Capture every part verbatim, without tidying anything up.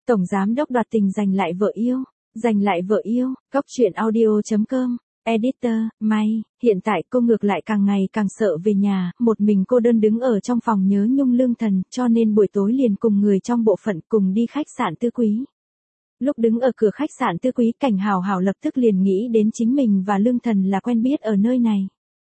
Tổng giám đốc đoạt tình giành lại vợ yêu, giành lại vợ yêu, Cóc truyện audio chấm com, editor, May, hiện tại cô ngược lại càng ngày càng sợ về nhà, một mình cô đơn đứng ở trong phòng nhớ nhung Lương Thần, cho nên buổi tối liền cùng người trong bộ phận cùng đi khách sạn Tư Quý. Lúc đứng ở cửa khách sạn Tư Quý, Cảnh Hào Hào lập tức liền nghĩ đến chính mình và Lương Thần là quen biết ở nơi này.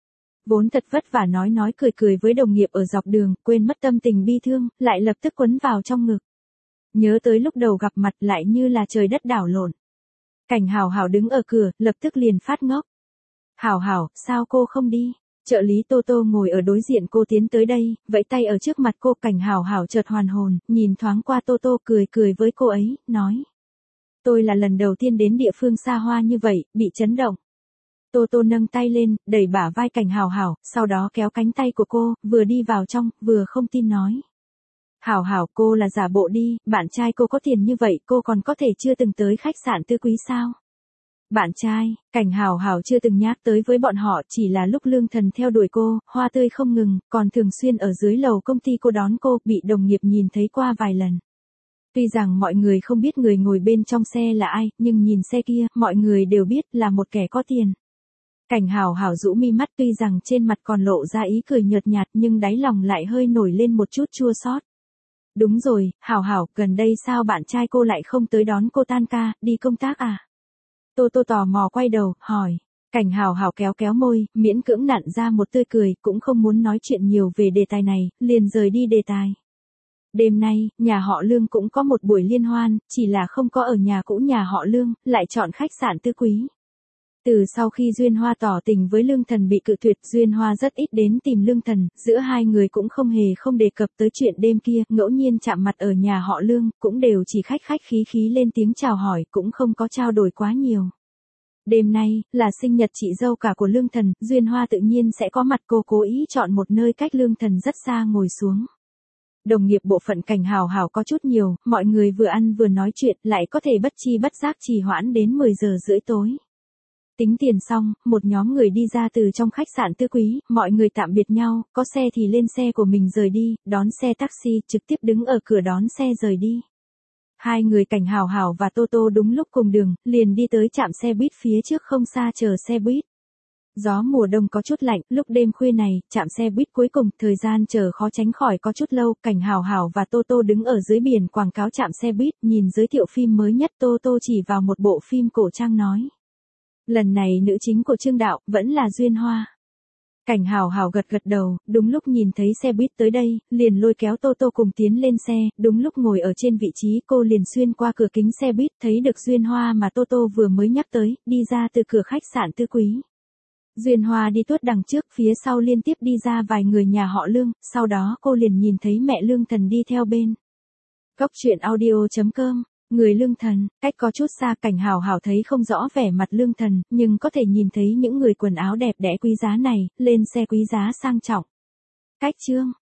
Vốn thật vất vả nói nói cười cười với đồng nghiệp ở dọc đường, quên mất tâm tình bi thương, lại lập tức quấn vào trong ngực. Nhớ tới lúc đầu gặp mặt lại như là trời đất đảo lộn. Cảnh Hào Hào đứng ở cửa, lập tức liền phát ngốc. Hào Hào, sao cô không đi? Trợ lý Tô Tô ngồi ở đối diện cô tiến tới đây, vẫy tay ở trước mặt cô. Cảnh Hào Hào chợt hoàn hồn, nhìn thoáng qua Tô Tô cười cười với cô ấy, nói. Tôi là lần đầu tiên đến địa phương xa hoa như vậy, bị chấn động. Tô Tô nâng tay lên, đẩy bả vai Cảnh Hào Hào, sau đó kéo cánh tay của cô, vừa đi vào trong, vừa không tin nói. Hào Hào, cô là giả bộ đi, bạn trai cô có tiền như vậy, cô còn có thể chưa từng tới khách sạn Tư Quý sao? Bạn trai, Cảnh Hào Hào chưa từng nhắc tới với bọn họ, chỉ là lúc Lương Thần theo đuổi cô, hoa tươi không ngừng, còn thường xuyên ở dưới lầu công ty cô đón cô, bị đồng nghiệp nhìn thấy qua vài lần. Tuy rằng mọi người không biết người ngồi bên trong xe là ai, nhưng nhìn xe kia, mọi người đều biết là một kẻ có tiền. Cảnh Hào Hào rũ mi mắt, tuy rằng trên mặt còn lộ ra ý cười nhợt nhạt nhưng đáy lòng lại hơi nổi lên một chút chua xót. Đúng rồi, Hào Hào, gần đây sao bạn trai cô lại không tới đón cô tan ca, đi công tác à? Tô Tô tò mò quay đầu, hỏi. Cảnh Hào Hào kéo kéo môi, miễn cưỡng nặn ra một tươi cười, cũng không muốn nói chuyện nhiều về đề tài này, liền rời đi đề tài. Đêm nay, nhà họ Lương cũng có một buổi liên hoan, chỉ là không có ở nhà cũ nhà họ Lương, lại chọn khách sạn Tư Quý. Từ sau khi Duyên Hoa tỏ tình với Lương Thần bị cự tuyệt, Duyên Hoa rất ít đến tìm Lương Thần, giữa hai người cũng không hề không đề cập tới chuyện đêm kia, ngẫu nhiên chạm mặt ở nhà họ Lương, cũng đều chỉ khách khách khí khí lên tiếng chào hỏi, cũng không có trao đổi quá nhiều. Đêm nay, là sinh nhật chị dâu cả của Lương Thần, Duyên Hoa tự nhiên sẽ có mặt, cô cố ý chọn một nơi cách Lương Thần rất xa ngồi xuống. Đồng nghiệp bộ phận Cảnh Hào Hào có chút nhiều, mọi người vừa ăn vừa nói chuyện, lại có thể bất chi bất giác trì hoãn đến mười giờ rưỡi tối. Tính tiền xong, một nhóm người đi ra từ trong khách sạn Tư Quý, mọi người tạm biệt nhau, có xe thì lên xe của mình rời đi, đón xe taxi, trực tiếp đứng ở cửa đón xe rời đi. Hai người Cảnh Hào Hào và Tô Tô đúng lúc cùng đường, liền đi tới trạm xe buýt phía trước không xa chờ xe buýt. Gió mùa đông có chút lạnh, lúc đêm khuya này, trạm xe buýt cuối cùng, thời gian chờ khó tránh khỏi có chút lâu, Cảnh Hào Hào và Tô Tô đứng ở dưới biển quảng cáo trạm xe buýt, nhìn giới thiệu phim mới nhất. Tô Tô chỉ vào một bộ phim cổ trang nói. Lần này nữ chính của Trương Đạo, vẫn là Duyên Hoa. Cảnh Hào Hào gật gật đầu, đúng lúc nhìn thấy xe buýt tới đây, liền lôi kéo Tô Tô cùng tiến lên xe, đúng lúc ngồi ở trên vị trí cô liền xuyên qua cửa kính xe buýt, thấy được Duyên Hoa mà Tô Tô vừa mới nhắc tới, đi ra từ cửa khách sạn Tư Quý. Duyên Hoa đi tuốt đằng trước, phía sau liên tiếp đi ra vài người nhà họ Lương, sau đó cô liền nhìn thấy mẹ Lương Thần đi theo bên. Cóc truyện audio chấm com, người Lương Thần, cách có chút xa. Cảnh Hào Hào thấy không rõ vẻ mặt Lương Thần, nhưng có thể nhìn thấy những người quần áo đẹp đẽ quý giá này, lên xe quý giá sang trọng. Cách chương